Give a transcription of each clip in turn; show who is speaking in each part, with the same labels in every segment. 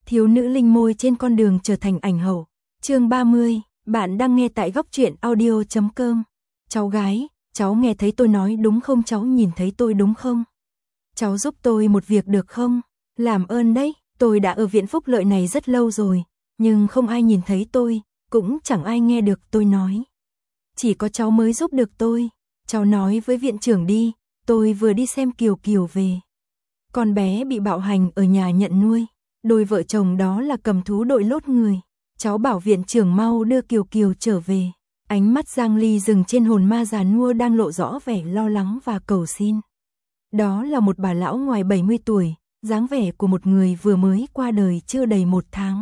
Speaker 1: Thiếu nữ linh môi trên con đường trở thành ảnh hậu. Chương 30, bạn đang nghe tại góc truyện audio.com. Cháu gái, cháu nghe thấy tôi nói đúng không? Cháu nhìn thấy tôi đúng không? Cháu giúp tôi một việc được không? Làm ơn đấy, tôi đã ở viện phúc lợi này rất lâu rồi, nhưng không ai nhìn thấy tôi, cũng chẳng ai nghe được tôi nói. Chỉ có cháu mới giúp được tôi. Cháu nói với viện trưởng đi, tôi vừa đi xem Kiều Kiều về. Con bé bị bạo hành ở nhà nhận nuôi. Đôi vợ chồng đó là cầm thú đội lốt người. Cháu bảo viện trưởng mau đưa Kiều Kiều trở về. Ánh mắt Giang Ly dừng trên hồn ma già nua đang lộ rõ vẻ lo lắng và cầu xin. Đó là một bà lão ngoài 70 tuổi, dáng vẻ của một người vừa mới qua đời chưa đầy 1 tháng.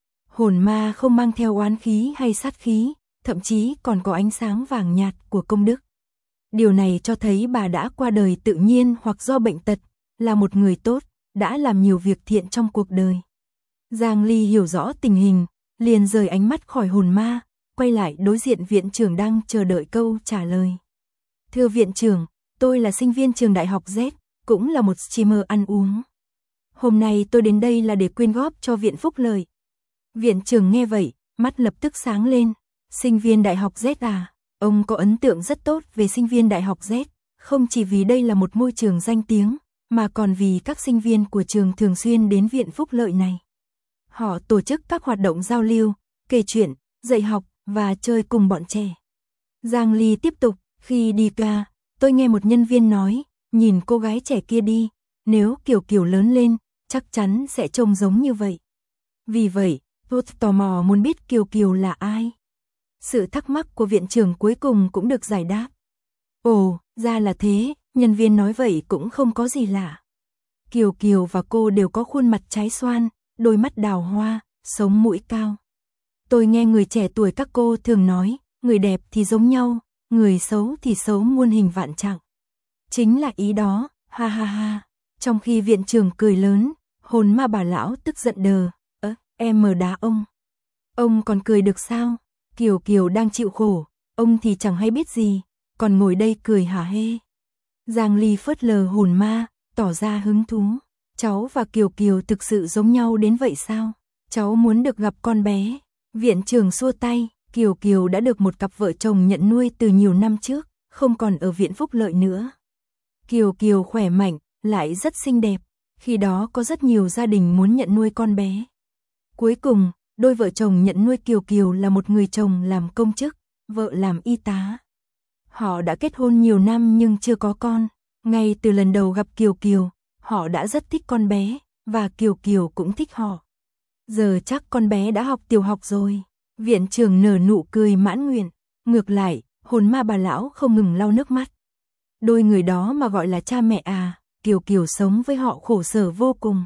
Speaker 1: Hồn ma không mang theo oán khí hay sát khí, thậm chí còn có ánh sáng vàng nhạt của công đức. Điều này cho thấy bà đã qua đời tự nhiên hoặc do bệnh tật, là một người tốt, đã làm nhiều việc thiện trong cuộc đời. Giang Ly hiểu rõ tình hình, liền rời ánh mắt khỏi hồn ma, quay lại đối diện viện trưởng đang chờ đợi câu trả lời. Thưa viện trưởng, tôi là sinh viên trường đại học Z, cũng là một streamer ăn uống. Hôm nay tôi đến đây là để quyên góp cho viện phúc lợi. Viện trưởng nghe vậy, mắt lập tức sáng lên. Sinh viên đại học Z à? Ông có ấn tượng rất tốt về sinh viên đại học Z, không chỉ vì đây là một môi trường danh tiếng, mà còn vì các sinh viên của trường thường xuyên đến viện phúc lợi này. Họ tổ chức các hoạt động giao lưu, kể chuyện, dạy học và chơi cùng bọn trẻ. Giang Ly tiếp tục, khi đi qua, tôi nghe một nhân viên nói, nhìn cô gái trẻ kia đi, nếu Kiều Kiều lớn lên, chắc chắn sẽ trông giống như vậy. Vì vậy, tôi tò mò muốn biết Kiều Kiều là ai. Sự thắc mắc của viện trưởng cuối cùng cũng được giải đáp. Ồ, ra là thế, nhân viên nói vậy cũng không có gì lạ. Kiều Kiều và cô đều có khuôn mặt trái xoan, đôi mắt đào hoa, sống mũi cao. Tôi nghe người trẻ tuổi các cô thường nói, người đẹp thì giống nhau, người xấu thì xấu muôn hình vạn trạng. Chính là ý đó, ha ha ha. Trong khi viện trưởng cười lớn, hồn ma bà lão tức giận đờ. Em mờ đá ông. Ông còn cười được sao? Kiều Kiều đang chịu khổ, ông thì chẳng hay biết gì, còn ngồi đây cười hả hê. Giang Ly phớt lờ hồn ma, tỏ ra hứng thú. Cháu và Kiều Kiều thực sự giống nhau đến vậy sao? Cháu muốn được gặp con bé. Viện trưởng xua tay, Kiều Kiều đã được một cặp vợ chồng nhận nuôi từ nhiều năm trước, không còn ở viện phúc lợi nữa. Kiều Kiều khỏe mạnh, lại rất xinh đẹp, khi đó có rất nhiều gia đình muốn nhận nuôi con bé. Cuối cùng, đôi vợ chồng nhận nuôi Kiều Kiều là một người chồng làm công chức, vợ làm y tá. Họ đã kết hôn nhiều năm nhưng chưa có con. Ngay từ lần đầu gặp Kiều Kiều, họ đã rất thích con bé, và Kiều Kiều cũng thích họ. Giờ chắc con bé đã học tiểu học rồi. Viện trưởng nở nụ cười mãn nguyện. Ngược lại, hồn ma bà lão không ngừng lau nước mắt. Đôi người đó mà gọi là cha mẹ à, Kiều Kiều sống với họ khổ sở vô cùng.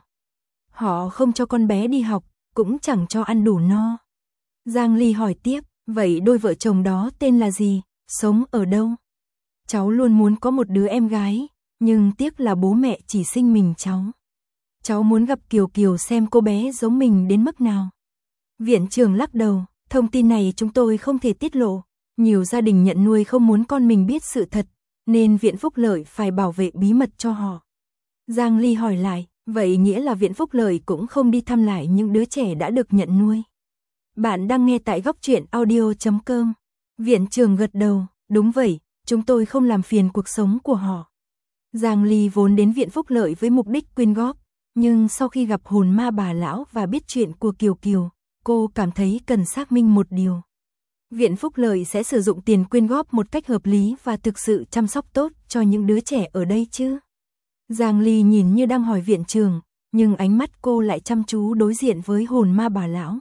Speaker 1: Họ không cho con bé đi học, cũng chẳng cho ăn đủ no. Giang Ly hỏi tiếp, vậy đôi vợ chồng đó tên là gì, sống ở đâu? Cháu luôn muốn có một đứa em gái, nhưng tiếc là bố mẹ chỉ sinh mình cháu. Cháu muốn gặp Kiều Kiều xem cô bé giống mình đến mức nào. Viện trưởng lắc đầu, thông tin này chúng tôi không thể tiết lộ. Nhiều gia đình nhận nuôi không muốn con mình biết sự thật, nên viện phúc lợi phải bảo vệ bí mật cho họ. Giang Ly hỏi lại, vậy nghĩa là viện phúc lợi cũng không đi thăm lại những đứa trẻ đã được nhận nuôi. Bạn đang nghe tại góc truyện audio.com. Viện trưởng gật đầu, đúng vậy, chúng tôi không làm phiền cuộc sống của họ. Giang Ly vốn đến viện phúc lợi với mục đích quyên góp, nhưng sau khi gặp hồn ma bà lão và biết chuyện của Kiều Kiều, cô cảm thấy cần xác minh một điều. Viện phúc lợi sẽ sử dụng tiền quyên góp một cách hợp lý và thực sự chăm sóc tốt cho những đứa trẻ ở đây chứ? Giang Ly nhìn như đang hỏi viện trưởng, nhưng ánh mắt cô lại chăm chú đối diện với hồn ma bà lão.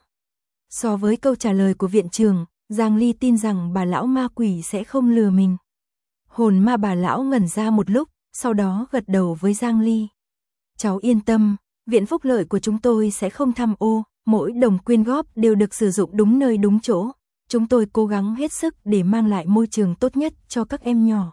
Speaker 1: So với câu trả lời của viện trưởng, Giang Ly tin rằng bà lão ma quỷ sẽ không lừa mình. Hồn ma bà lão ngẩn ra một lúc, sau đó gật đầu với Giang Ly. Cháu yên tâm, viện phúc lợi của chúng tôi sẽ không tham ô, mỗi đồng quyên góp đều được sử dụng đúng nơi đúng chỗ. Chúng tôi cố gắng hết sức để mang lại môi trường tốt nhất cho các em nhỏ.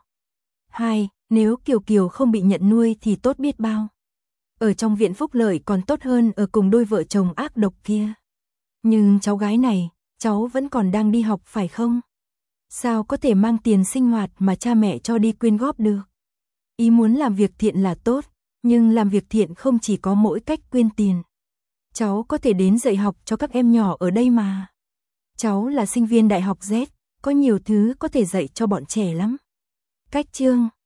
Speaker 1: 2. Nếu Kiều Kiều không bị nhận nuôi thì tốt biết bao. Ở trong viện phúc lợi còn tốt hơn ở cùng đôi vợ chồng ác độc kia. Nhưng cháu gái này, cháu vẫn còn đang đi học phải không? Sao có thể mang tiền sinh hoạt mà cha mẹ cho đi quyên góp được? Ý muốn làm việc thiện là tốt, nhưng làm việc thiện không chỉ có mỗi cách quyên tiền. Cháu có thể đến dạy học cho các em nhỏ ở đây mà. Cháu là sinh viên đại học Z, có nhiều thứ có thể dạy cho bọn trẻ lắm. Cách chương